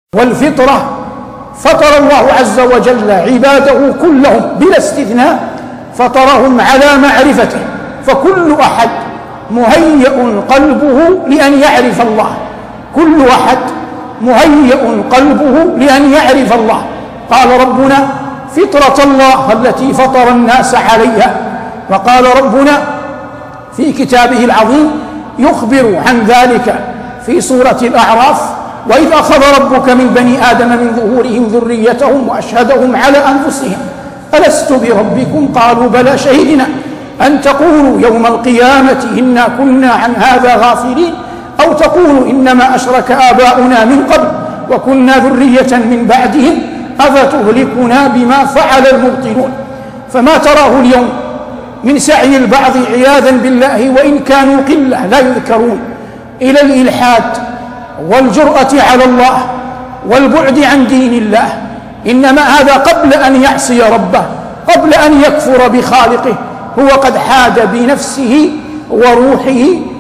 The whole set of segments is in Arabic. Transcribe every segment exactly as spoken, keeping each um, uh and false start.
والفطرة فطر الله عز وجل عباده كلهم بلا استثناء، فطرهم على معرفته، فكل أحد مهيئ قلبه لأن يعرف الله، كل أحد مهيئ قلبه لأن يعرف الله. قال ربنا: فطرة الله التي فطر الناس عليها. وقال ربنا في كتابه العظيم يخبر عن ذلك في سورة الأعراف: وإذ أخذ ربك من بني آدم من ظهورهم ذريتهم وأشهدهم على أنفسهم ألست بربكم قالوا بلى شهدنا أن تقولوا يوم القيامة إنا كنا عن هذا غافلين أو تقولوا إنما أشرك آباؤنا من قبل وكنا ذرية من بعدهم أفتهلكنا بما فعل المبطلون. فما تراه اليوم من سعي البعض عياذا بالله وإن كانوا قلة لا يذكرون إلى الإلحاد والجرأة على الله والبعد عن دين الله، إنما هذا قبل أن يعصي ربه، قبل أن يكفر بخالقه، هو قد حاد بنفسه وروحه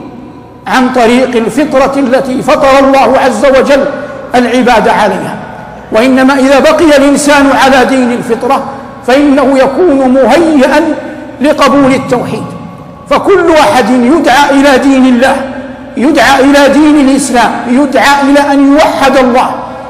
عن طريق الفطرة التي فطر الله عز وجل العباد عليها. وإنما إذا بقي الإنسان على دين الفطرة فإنه يكون مهيئا لقبول التوحيد. فكل أحد يدعى إلى دين الله، يدعى إلى دين الإسلام، يدعى إلى أن يوحد الله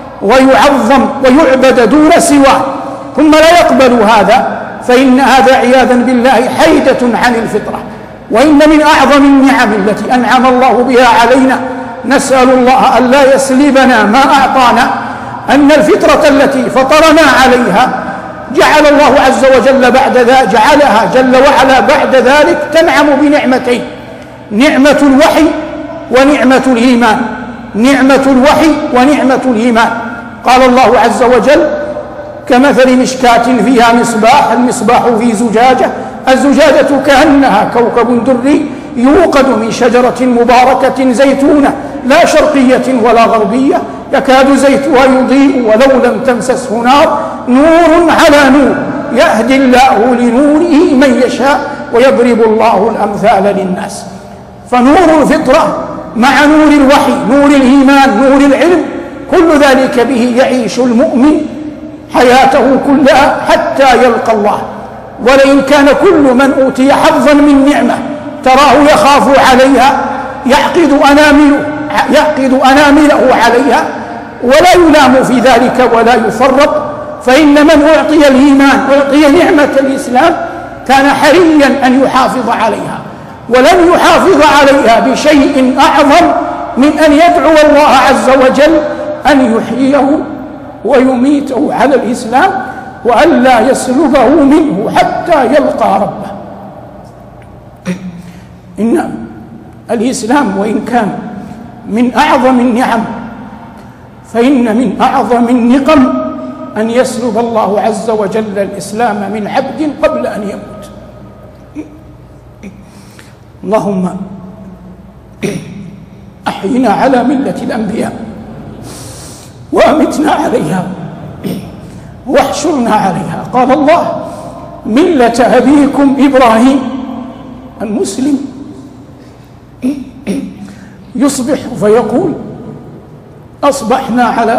ويعظم ويعبد دون سواه، ثم لا يقبل هذا، فإن هذا عياذا بالله حيدة عن الفطرة. وإن من أعظم النعم التي أنعم الله بها علينا، نسأل الله أن لا يسلبنا ما أعطانا، أن الفطرة التي فطرنا عليها جعل الله عز وجل بعد ذلك جعلها جل وعلا بعد ذلك تنعم بنعمتين: نعمة الوحي ونعمة الإيمان، نعمة الوحي ونعمة الإيمان. قال الله عز وجل: كمثل مشكاة فيها مصباح، المصباح في زجاجة، الزجاجة كأنها كوكب دري يوقد من شجرة مباركة زيتونة لا شرقية ولا غربية يكاد زيتها يضيء ولو لم تمسسه نار، نور على نور يهدي الله لنوره من يشاء ويضرب الله الأمثال للناس. فنور الفطرة مع نور الوحي، نور الإيمان، نور العلم، كل ذلك به يعيش المؤمن حياته كلها حتى يلقى الله. ولئن كان كل من أوتي حظا من نعمة تراه يخاف عليها، يعقد أنامله يعقد أنامله عليها ولا يلام في ذلك ولا يفرط، فإن من أعطي الإيمان أعطي نعمة الإسلام كان حريا أن يحافظ عليها، ولن يحافظ عليها بشيء أعظم من أن يدعو الله عز وجل أن يحييه ويميته على الإسلام وأن لا يسلبه منه حتى يلقى ربه. إن الإسلام وإن كان من أعظم النعم، فإن من أعظم النقم أن يسلب الله عز وجل الإسلام من عبد قبل أن يموت. اللهم أحينا على ملة الأنبياء وأمتنا عليها واحشرنا عليها. قال الله: ملة أبيكم إبراهيم. المسلم يصبح فيقول: أصبحنا على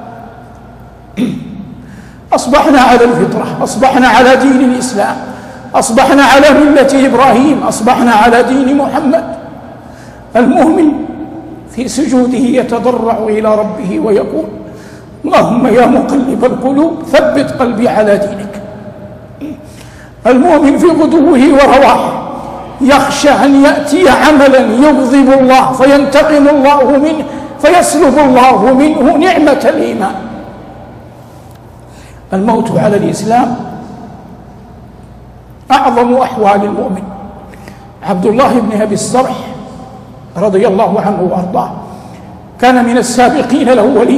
أصبحنا على الفطرة، أصبحنا على دين الإسلام، أصبحنا على ملة إبراهيم، أصبحنا على دين محمد. المؤمن في سجوده يتضرع إلى ربه ويقول: اللهم يا مقلب القلوب ثبت قلبي على دينك. المؤمن في غدوه ورواحه يخشى أن يأتي عملا يغضب الله فينتقم الله منه فيسلب الله منه نعمة الإيمان. الموت على الإسلام أعظم أحوال المؤمن. عبد الله بن أبي الصرح رضي الله عنه وأرضاه كان من السابقين الأولين،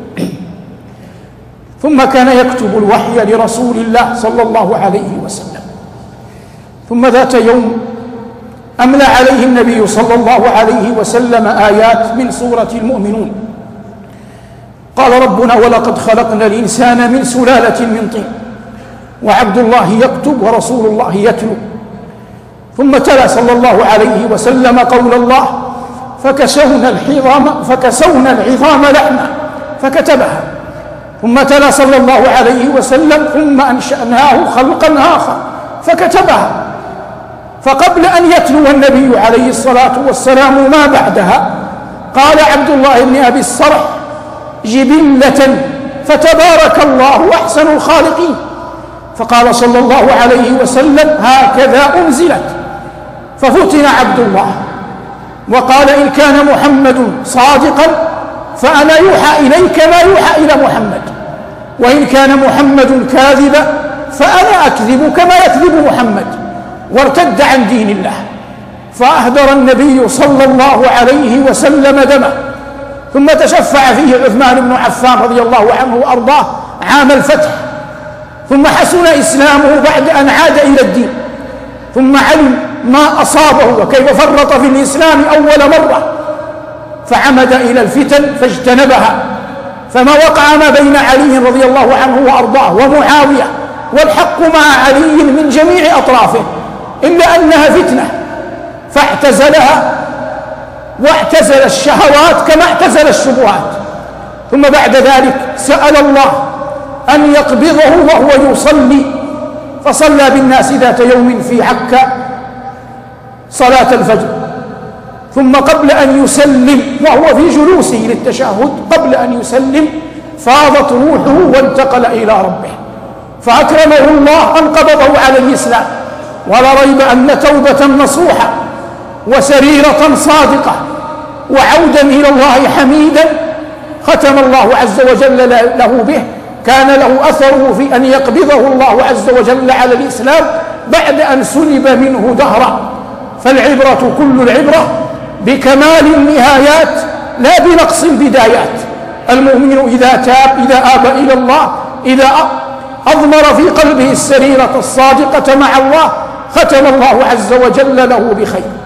ثم كان يكتب الوحي لرسول الله صلى الله عليه وسلم. ثم ذات يوم أملى عليه النبي صلى الله عليه وسلم آيات من سورة المؤمنون. قال ربنا: ولقد خلقنا الإنسان من سلالة من طين، وعبد الله يكتب ورسول الله يتلو. ثم تلا صلى الله عليه وسلم قول الله: فكسونا العظام فكسونا العظام لحما فكتبها، ثم تلا صلى الله عليه وسلم: ثم أنشأناه خلقا آخر، فكتبها. فقبل أن يتلو النبي عليه الصلاة والسلام ما بعدها قال عبد الله بن أبي الصرح: جبلة فتبارك الله أحسن الخالقين. فقال صلى الله عليه وسلم: هكذا أنزلت. ففتن عبد الله وقال: إن كان محمد صادقا فأنا يوحى إلي كما يوحى إلى محمد، وإن كان محمد كاذبا فأنا أكذب كما يكذب محمد، وارتد عن دين الله. فأهدر النبي صلى الله عليه وسلم دمه، ثم تشفع فيه عثمان بن عفان رضي الله عنه وأرضاه عام الفتح، ثم حسن إسلامه بعد أن عاد إلى الدين، ثم علم ما أصابه وكيف فرط في الإسلام أول مرة، فعمد إلى الفتن فاجتنبها. فما وقع ما بين علي رضي الله عنه وأرضاه ومعاوية والحق مع علي من جميع أطرافه إلا أنها فتنة، فاعتزلها واعتزل الشهوات كما اعتزل الشبهات. ثم بعد ذلك سأل الله أن يقبضه وهو يصلي، فصلى بالناس ذات يوم في عكا صلاة الفجر، ثم قبل أن يسلم وهو في جلوسه للتشهد قبل أن يسلم فاضت روحه وانتقل إلى ربه، فأكرمه الله أن قبضه على الإسلام. ولا ريب أن توبة نصوحة وسريرة صادقة وعودا إلى الله حميدا ختم الله عز وجل له به كان له أثره في أن يقبضه الله عز وجل على الإسلام بعد أن سلب منه دهرا. فالعبرة كل العبرة بكمال النهايات لا بنقص البدايات. المؤمن إذا تاب، إذا آب إلى الله، إذا أضمر في قلبه السريرة الصادقة مع الله ختم الله عز وجل له بخير.